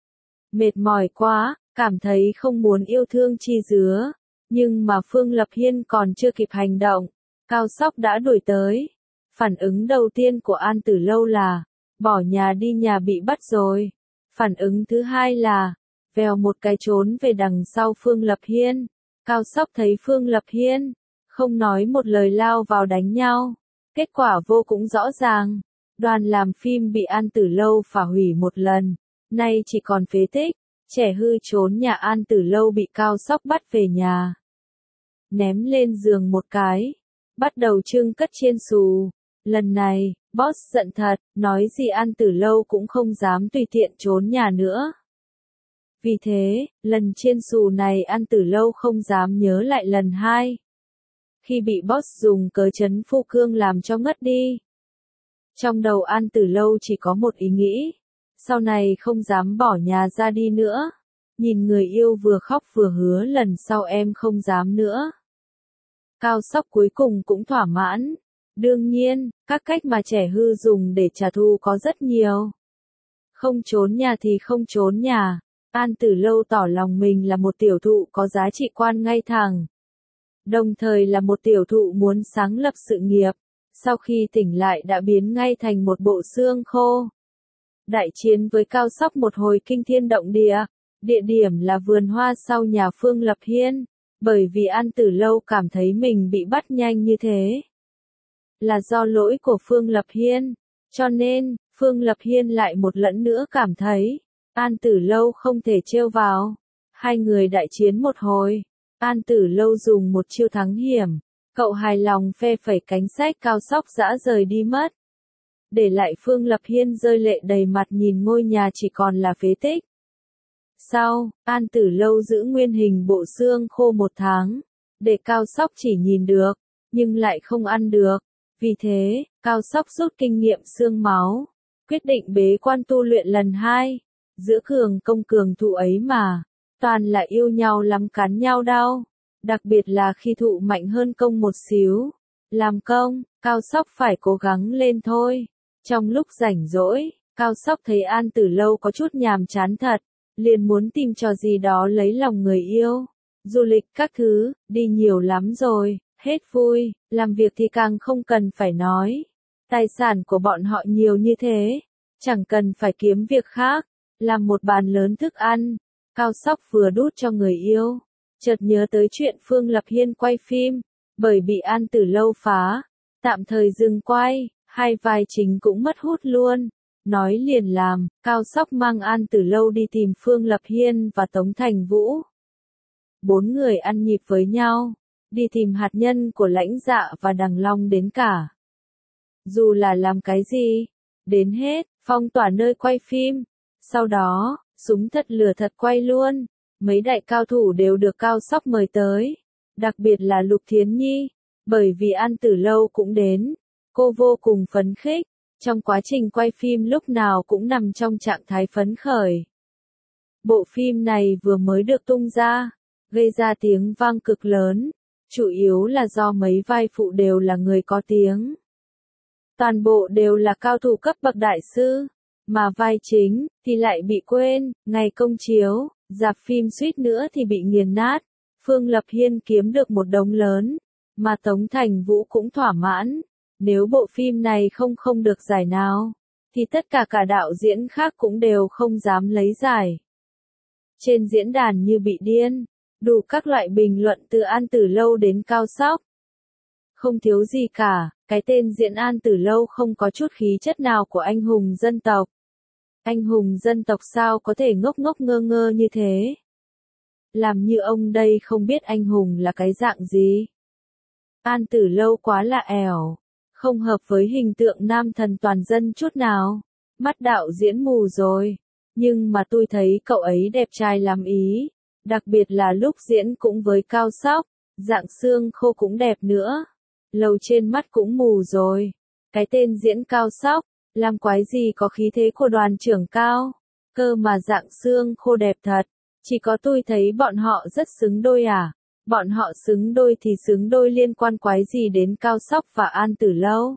A: Mệt mỏi quá, cảm thấy không muốn yêu thương chi dứa, nhưng mà Phương Lập Hiên còn chưa kịp hành động, Cao Sóc đã đuổi tới. Phản ứng đầu tiên của An Tử Lâu là, bỏ nhà đi nhà bị bắt rồi. Phản ứng thứ hai là, vèo một cái trốn về đằng sau Phương Lập Hiên. Cao Sóc thấy Phương Lập Hiên, không nói một lời lao vào đánh nhau. Kết quả vô cùng rõ ràng. Đoàn làm phim bị An Tử Lâu phá hủy một lần, nay chỉ còn phế tích. Trẻ hư trốn nhà An Tử Lâu bị Cao Sóc bắt về nhà, ném lên giường một cái, bắt đầu trưng cất chiên xù. Lần này, boss giận thật, nói gì An Tử Lâu cũng không dám tùy tiện trốn nhà nữa. Vì thế, lần chiên xù này An Tử Lâu không dám nhớ lại lần hai. Khi bị boss dùng cớ trấn Phu Cương làm cho ngất đi, trong đầu An Tử Lâu chỉ có một ý nghĩ. Sau này không dám bỏ nhà ra đi nữa. Nhìn người yêu vừa khóc vừa hứa lần sau em không dám nữa. Cao Sóc cuối cùng cũng thỏa mãn. Đương nhiên, các cách mà trẻ hư dùng để trả thù có rất nhiều. Không trốn nhà thì không trốn nhà. An Tử Lâu tỏ lòng mình là một tiểu thụ có giá trị quan ngay thẳng. Đồng thời là một tiểu thụ muốn sáng lập sự nghiệp. Sau khi tỉnh lại đã biến ngay thành một bộ xương khô. Đại chiến với Cao Sóc một hồi kinh thiên động địa. Địa điểm là vườn hoa sau nhà Phương Lập Hiên. Bởi vì An Tử Lâu cảm thấy mình bị bắt nhanh như thế, là do lỗi của Phương Lập Hiên. Cho nên, Phương Lập Hiên lại một lần nữa cảm thấy, An Tử Lâu không thể trêu vào. Hai người đại chiến một hồi. An Tử Lâu dùng một chiêu thắng hiểm. Cậu hài lòng phe phẩy cánh sách Cao Sóc dã rời đi mất. Để lại Phương Lập Hiên rơi lệ đầy mặt nhìn ngôi nhà chỉ còn là phế tích. Sau, An Tử Lâu giữ nguyên hình bộ xương khô một tháng. Để Cao Sóc chỉ nhìn được, nhưng lại không ăn được. Vì thế, Cao Sóc rút kinh nghiệm xương máu. Quyết định bế quan tu luyện lần hai. Giữa cường công cường thụ ấy mà. Toàn là yêu nhau lắm cắn nhau đau. Đặc biệt là khi thụ mạnh hơn công một xíu. Làm công, Cao Sóc phải cố gắng lên thôi. Trong lúc rảnh rỗi, Cao Sóc thấy An Tử Lâu có chút nhàm chán thật, liền muốn tìm trò gì đó lấy lòng người yêu. Du lịch các thứ, đi nhiều lắm rồi, hết vui, làm việc thì càng không cần phải nói. Tài sản của bọn họ nhiều như thế, chẳng cần phải kiếm việc khác, làm một bàn lớn thức ăn. Cao Sóc vừa đút cho người yêu, chợt nhớ tới chuyện Phương Lập Hiên quay phim, bởi bị An Tử Lâu phá, tạm thời dừng quay, hai vai chính cũng mất hút luôn. Nói liền làm, Cao Sóc mang An Tử Lâu đi tìm Phương Lập Hiên và Tống Thành Vũ. Bốn người ăn nhịp với nhau, đi tìm hạt nhân của Lãnh Dạ và Đằng Long đến cả. Dù là làm cái gì, đến hết, phong tỏa nơi quay phim. Sau đó, súng thật lửa thật quay luôn. Mấy đại cao thủ đều được Cao Sóc mời tới. Đặc biệt là Lục Thiến Nhi, bởi vì An Tử Lâu cũng đến. Cô vô cùng phấn khích, trong quá trình quay phim lúc nào cũng nằm trong trạng thái phấn khởi. Bộ phim này vừa mới được tung ra, gây ra tiếng vang cực lớn, chủ yếu là do mấy vai phụ đều là người có tiếng. Toàn bộ đều là cao thủ cấp bậc đại sư, mà vai chính thì lại bị quên, ngày công chiếu, rạp phim suýt nữa thì bị nghiền nát. Phương Lập Hiên kiếm được một đống lớn, mà Tống Thành Vũ cũng thỏa mãn. Nếu bộ phim này không không được giải nào, thì tất cả cả đạo diễn khác cũng đều không dám lấy giải. Trên diễn đàn như bị điên, đủ các loại bình luận từ An Tử Lâu đến Cao Sóc. Không thiếu gì cả, cái tên diễn An Tử Lâu không có chút khí chất nào của anh hùng dân tộc. Anh hùng dân tộc sao có thể ngốc ngốc ngơ ngơ như thế? Làm như ông đây không biết anh hùng là cái dạng gì. An Tử Lâu quá lạ ẻo, không hợp với hình tượng nam thần toàn dân chút nào. Mắt đạo diễn mù rồi, nhưng mà tôi thấy cậu ấy đẹp trai lắm ý. Đặc biệt là lúc diễn cũng với Cao Sóc, dạng xương khô cũng đẹp nữa. Lầu trên mắt cũng mù rồi. Cái tên diễn Cao Sóc, làm quái gì có khí thế của đoàn trưởng Cao. Cơ mà dạng xương khô đẹp thật. Chỉ có tôi thấy bọn họ rất xứng đôi à. Bọn họ xứng đôi thì xứng đôi liên quan quái gì đến Cao Sóc và An Tử Lâu.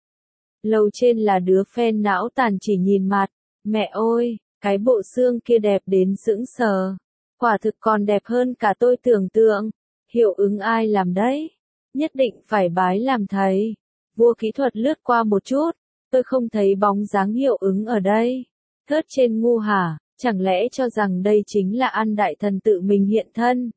A: Lầu trên là đứa fan não tàn chỉ nhìn mặt. Mẹ ơi, cái bộ xương kia đẹp đến sững sờ. Quả thực còn đẹp hơn cả tôi tưởng tượng. Hiệu ứng ai làm đấy? Nhất định phải bái làm thầy. Vua kỹ thuật lướt qua một chút. Tôi không thấy bóng dáng hiệu ứng ở đây. Thớt trên ngu hả? Chẳng lẽ cho rằng đây chính là An Đại Thần tự mình hiện thân?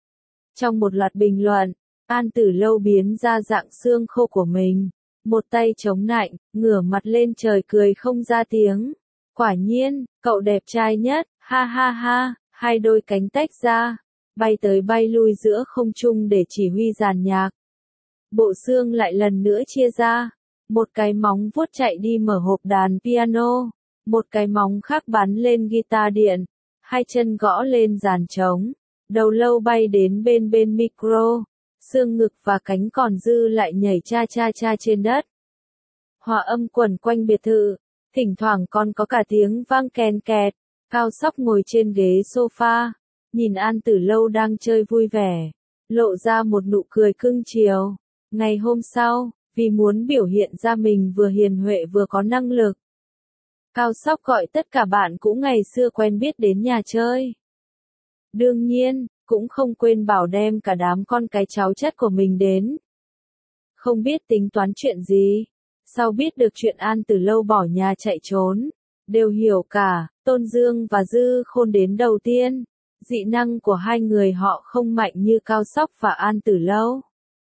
A: Trong một loạt bình luận, An Tử Lâu biến ra dạng xương khô của mình. Một tay chống nạnh, ngửa mặt lên trời cười không ra tiếng. Quả nhiên, cậu đẹp trai nhất, ha ha ha, hai đôi cánh tách ra, bay tới bay lui giữa không trung để chỉ huy dàn nhạc. Bộ xương lại lần nữa chia ra, một cái móng vuốt chạy đi mở hộp đàn piano, một cái móng khác bắn lên guitar điện, hai chân gõ lên dàn trống, đầu lâu bay đến bên bên micro, xương ngực và cánh còn dư lại nhảy cha cha cha trên đất. Hòa âm quẩn quanh biệt thự, thỉnh thoảng còn có cả tiếng vang kèn kẹt. Cao Sóc ngồi trên ghế sofa, nhìn An Tử Lâu đang chơi vui vẻ, lộ ra một nụ cười cưng chiều. Ngày hôm sau, vì muốn biểu hiện ra mình vừa hiền huệ vừa có năng lực, Cao Sóc gọi tất cả bạn cũ ngày xưa quen biết đến nhà chơi. Đương nhiên, cũng không quên bảo đem cả đám con cái cháu chất của mình đến. Không biết tính toán chuyện gì, sau biết được chuyện An Tử Lâu bỏ nhà chạy trốn, đều hiểu cả. Tôn Dương và Dư Khôn đến đầu tiên, dị năng của hai người họ không mạnh như Cao Sóc và An Tử Lâu.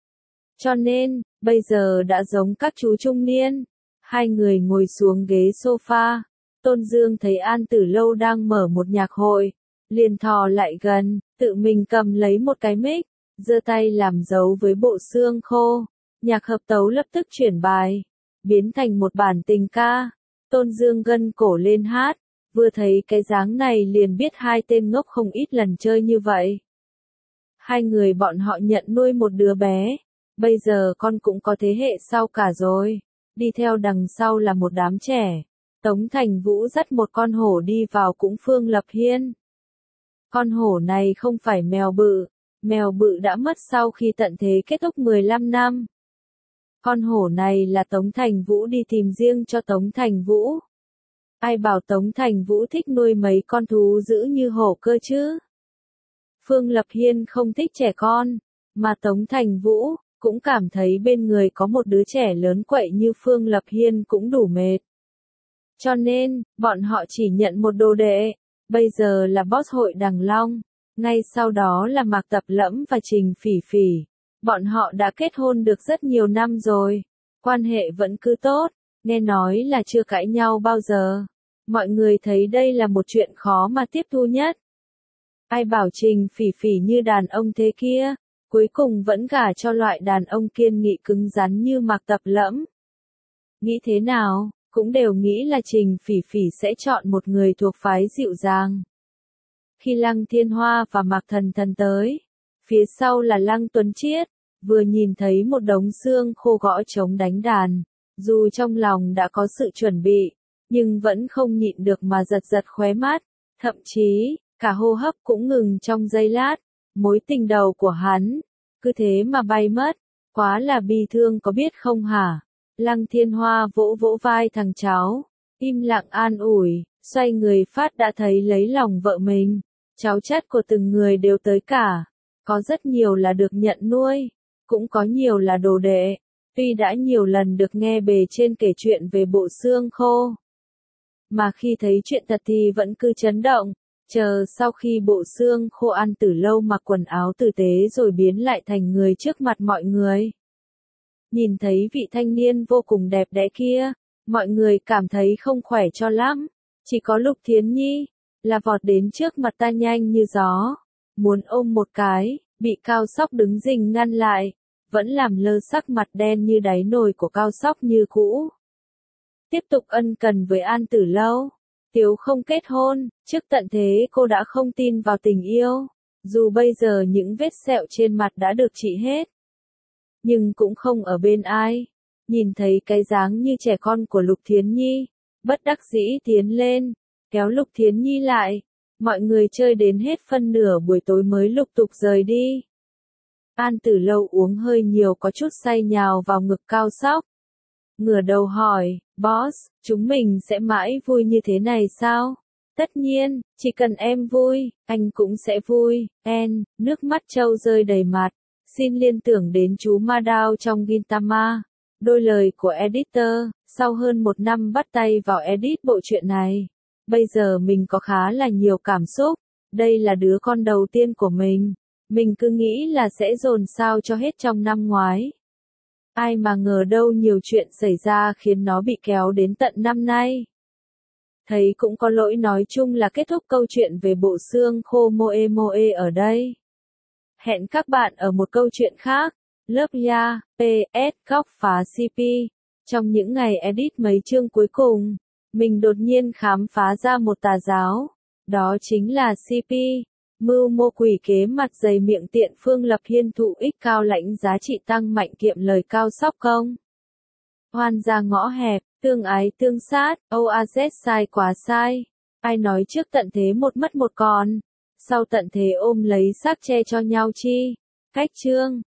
A: Cho nên, bây giờ đã giống các chú trung niên. Hai người ngồi xuống ghế sofa. Tôn Dương thấy An Tử Lâu đang mở một nhạc hội, liền thò lại gần, tự mình cầm lấy một cái mic, giơ tay làm dấu với bộ xương khô. Nhạc hợp tấu lập tức chuyển bài, biến thành một bản tình ca. Tôn Dương gân cổ lên hát, vừa thấy cái dáng này liền biết hai tên ngốc không ít lần chơi như vậy. Hai người bọn họ nhận nuôi một đứa bé, bây giờ con cũng có thế hệ sau cả rồi, đi theo đằng sau là một đám trẻ. Tống Thành Vũ dắt một con hổ đi vào cũng Phương Lập Hiên. Con hổ này không phải mèo bự, mèo bự đã mất sau khi tận thế kết thúc mười lăm năm. Con hổ này là Tống Thành Vũ đi tìm riêng cho Tống Thành Vũ. Ai bảo Tống Thành Vũ thích nuôi mấy con thú dữ như hổ cơ chứ? Phương Lập Hiên không thích trẻ con, mà Tống Thành Vũ cũng cảm thấy bên người có một đứa trẻ lớn quậy như Phương Lập Hiên cũng đủ mệt. Cho nên, bọn họ chỉ nhận một đồ đệ, bây giờ là boss hội Đằng Long, ngay sau đó là Mạc Tập Lẫm và Trình Phỉ Phỉ. Bọn họ đã kết hôn được rất nhiều năm rồi, quan hệ vẫn cứ tốt, nghe nói là chưa cãi nhau bao giờ. Mọi người thấy đây là một chuyện khó mà tiếp thu nhất. Ai bảo Trình Phỉ Phỉ như đàn ông thế kia, cuối cùng vẫn gả cho loại đàn ông kiên nghị cứng rắn như Mạc Tập Lẫm. Nghĩ thế nào, cũng đều nghĩ là Trình Phỉ Phỉ sẽ chọn một người thuộc phái dịu dàng. Khi Lăng Thiên Hoa và Mạc Thần Thần tới, phía sau là Lăng Tuấn Chiết, vừa nhìn thấy một đống xương khô gõ trống đánh đàn, dù trong lòng đã có sự chuẩn bị, nhưng vẫn không nhịn được mà giật giật khóe mắt, thậm chí, cả hô hấp cũng ngừng trong giây lát, mối tình đầu của hắn, cứ thế mà bay mất, quá là bi thương có biết không hả? Lăng Thiên Hoa vỗ vỗ vai thằng cháu, im lặng an ủi, xoay người phát đã thấy lấy lòng vợ mình, cháu chắt của từng người đều tới cả, có rất nhiều là được nhận nuôi, cũng có nhiều là đồ đệ, tuy đã nhiều lần được nghe bề trên kể chuyện về bộ xương khô, mà khi thấy chuyện thật thì vẫn cứ chấn động, chờ sau khi bộ xương khô An Tử Lâu mặc quần áo tử tế rồi biến lại thành người trước mặt mọi người. Nhìn thấy vị thanh niên vô cùng đẹp đẽ kia, mọi người cảm thấy không khỏe cho lắm, chỉ có Lục Thiến Nhi, là vọt đến trước mặt ta nhanh như gió, muốn ôm một cái, bị Cao Sóc đứng rình ngăn lại, vẫn làm lơ sắc mặt đen như đáy nồi của Cao Sóc như cũ. Tiếp tục ân cần với An Tử Lâu, Tiếu không kết hôn, trước tận thế cô đã không tin vào tình yêu, dù bây giờ những vết sẹo trên mặt đã được trị hết. Nhưng cũng không ở bên ai, nhìn thấy cái dáng như trẻ con của Lục Thiến Nhi, bất đắc dĩ tiến lên, kéo Lục Thiến Nhi lại, mọi người chơi đến hết phân nửa buổi tối mới lục tục rời đi. An Tử Lâu uống hơi nhiều có chút say nhào vào ngực Cao Sóc. Ngửa đầu hỏi, boss, chúng mình sẽ mãi vui như thế này sao? Tất nhiên, chỉ cần em vui, anh cũng sẽ vui. En, nước mắt trâu rơi đầy mặt, xin liên tưởng đến chú Madao trong Gintama. Đôi lời của editor, sau hơn một năm bắt tay vào edit bộ truyện này. Bây giờ mình có khá là nhiều cảm xúc, đây là đứa con đầu tiên của mình. Mình cứ nghĩ là sẽ dồn sao cho hết trong năm ngoái. Ai mà ngờ đâu nhiều chuyện xảy ra khiến nó bị kéo đến tận năm nay. Thấy cũng có lỗi nói chung là kết thúc câu chuyện về bộ xương khô Moe Moe ở đây. Hẹn các bạn ở một câu chuyện khác. Love ya, pê ét Góc phá xê pê. Trong những ngày edit mấy chương cuối cùng, mình đột nhiên khám phá ra một tà giáo. Đó chính là xê pê. Mưu mô quỷ kế mặt dày miệng tiện Phương Lập Hiên thụ ích cao lãnh giá trị tăng mạnh kiệm lời Cao Sóc công. Hoan ra ngõ hẹp, tương ái tương sát, oaz sai quá sai. Ai nói trước tận thế một mất một còn, sau tận thế ôm lấy xác che cho nhau chi. Cách chương